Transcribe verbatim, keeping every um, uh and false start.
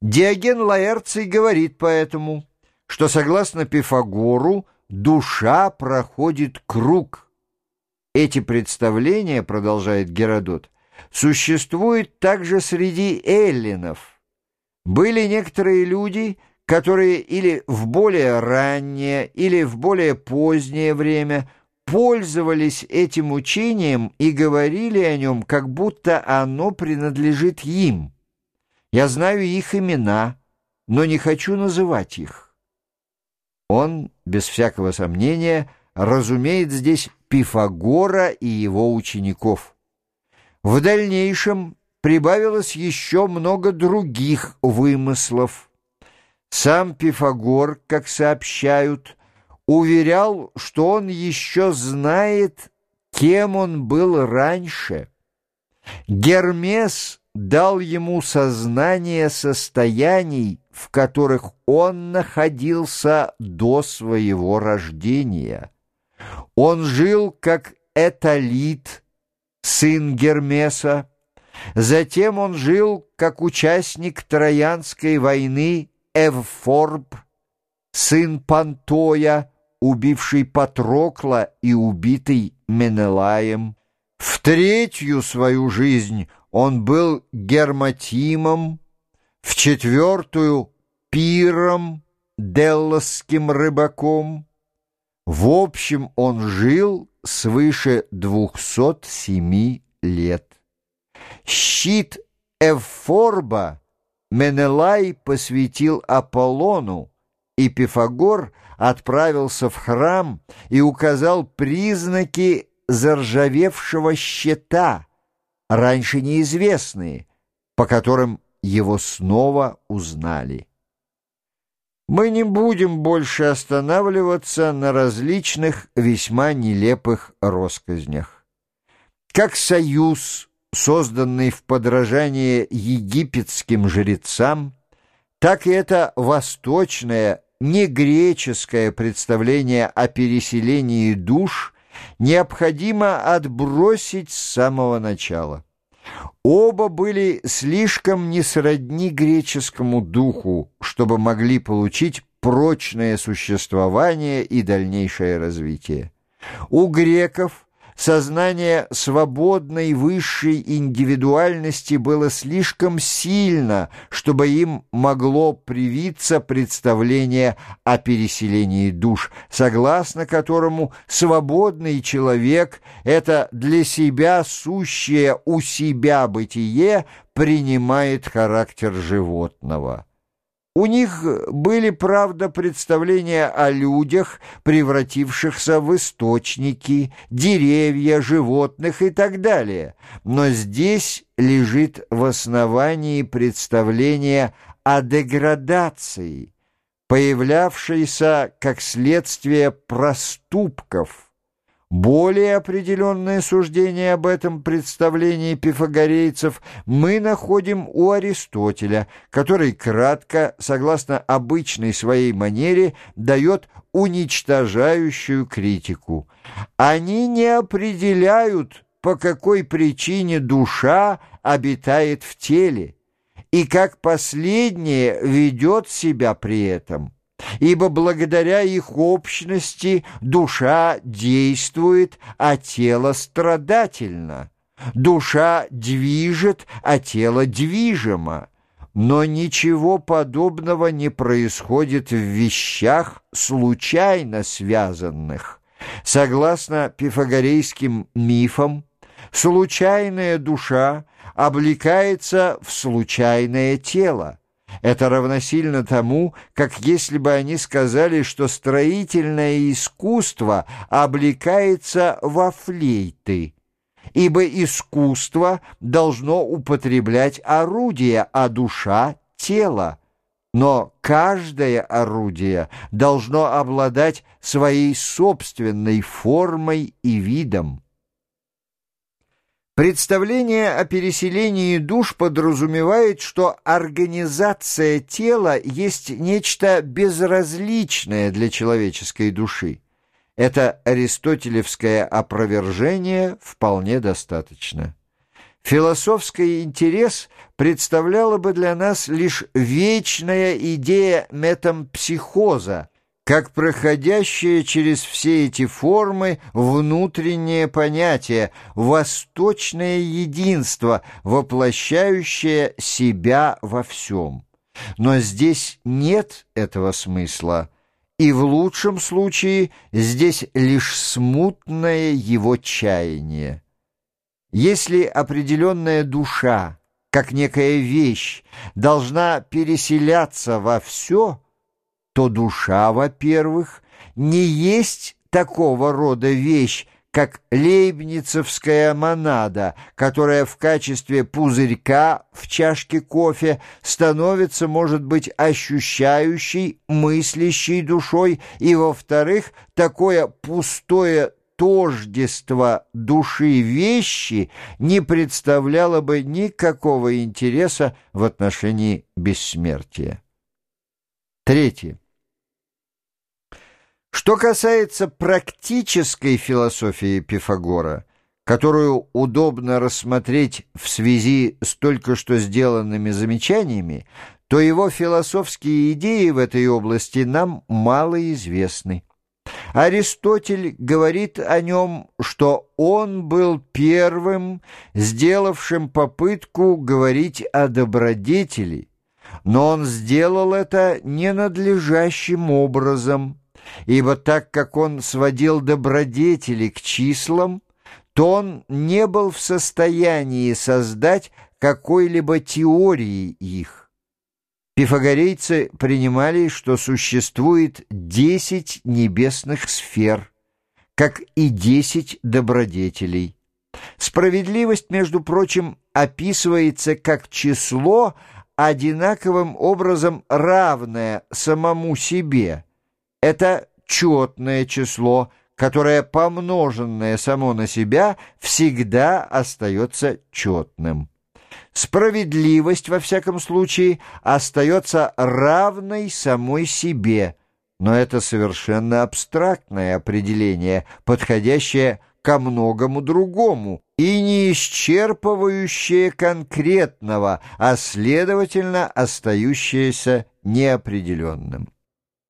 Диоген Лаэрций говорит поэтому, что, согласно Пифагору, душа проходит круг. Эти представления, продолжает Геродот, существуют также среди эллинов. Были некоторые люди, которые или в более раннее, или в более позднее время пользовались этим учением и говорили о нем, как будто оно принадлежит им. Я знаю их имена, но не хочу называть их. Он, без всякого сомнения, разумеет здесь Пифагора и его учеников. В дальнейшем прибавилось еще много других вымыслов. Сам Пифагор, как сообщают, уверял, что он еще знает, кем он был раньше. Гермес дал ему сознание состояний, в которых он находился до своего рождения. Он жил как Этолит, сын Гермеса, затем он жил как участник Троянской войны Эвфорб, сын Пантоя, убивший Патрокла и убитый Менелаем. В третью свою жизнь он был Герматимом, в четвертую — Пиром, деллосским рыбаком. В общем, он жил свыше двухсот семи лет. Щит Эвфорба Менелай посвятил Аполлону, и Пифагор отправился в храм и указал признаки заржавевшего щита, раньше неизвестные, по которым его снова узнали. Мы не будем больше останавливаться на различных весьма нелепых россказнях. Как союз, созданный в подражание египетским жрецам, так и это восточное, не греческое представление о переселении душ необходимо отбросить с самого начала. Оба были слишком не сродни греческому духу, чтобы могли получить прочное существование и дальнейшее развитие. У греков сознание свободной высшей индивидуальности было слишком сильно, чтобы им могло привиться представление о переселении душ, согласно которому свободный человек — это для себя сущее у себя бытие принимает характер животного. У них были, правда, представления о людях, превратившихся в источники, деревья, животных и так далее. Но здесь лежит в основании представление о деградации, появлявшейся как следствие проступков. Более определенное суждение об этом представлении пифагорейцев мы находим у Аристотеля, который кратко, согласно обычной своей манере, дает уничтожающую критику. Они не определяют, по какой причине душа обитает в теле, и как последнее ведет себя при этом. Ибо благодаря их общности душа действует, а тело страдательно. Душа движет, а тело движимо. Но ничего подобного не происходит в вещах, случайно связанных. Согласно пифагорейским мифам, случайная душа облекается в случайное тело. Это равносильно тому, как если бы они сказали, что строительное искусство облекается во флейты, ибо искусство должно употреблять орудие, а душа — тело. Но каждое орудие должно обладать своей собственной формой и видом. Представление о переселении душ подразумевает, что организация тела есть нечто безразличное для человеческой души. Это аристотелевское опровержение вполне достаточно. Философский интерес представляла бы для нас лишь вечная идея метампсихоза, как проходящее через все эти формы внутреннее понятие, восточное единство, воплощающее себя во всем. Но здесь нет этого смысла, и в лучшем случае здесь лишь смутное его чаяние. Если определенная душа, как некая вещь, должна переселяться во все, то душа, во-первых, не есть такого рода вещь, как лейбницевская монада, которая в качестве пузырька в чашке кофе становится, может быть, ощущающей, мыслящей душой, и, во-вторых, такое пустое тождество души вещи не представляло бы никакого интереса в отношении бессмертия. Третье. Что касается практической философии Пифагора, которую удобно рассмотреть в связи с только что сделанными замечаниями, то его философские идеи в этой области нам мало известны. Аристотель говорит о нем, что он был первым, сделавшим попытку говорить о добродетели, но он сделал это ненадлежащим образом, ибо так как он сводил добродетели к числам, то он не был в состоянии создать какой-либо теории их. Пифагорейцы принимали, что существует десять небесных сфер, как и десять добродетелей. Справедливость, между прочим, описывается как число, одинаковым образом равное самому себе. Это четное число, которое, помноженное само на себя, всегда остается четным. Справедливость, во всяком случае, остается равной самой себе, но это совершенно абстрактное определение, подходящее ко многому другому и не исчерпывающее конкретного, а, следовательно, остающееся неопределенным.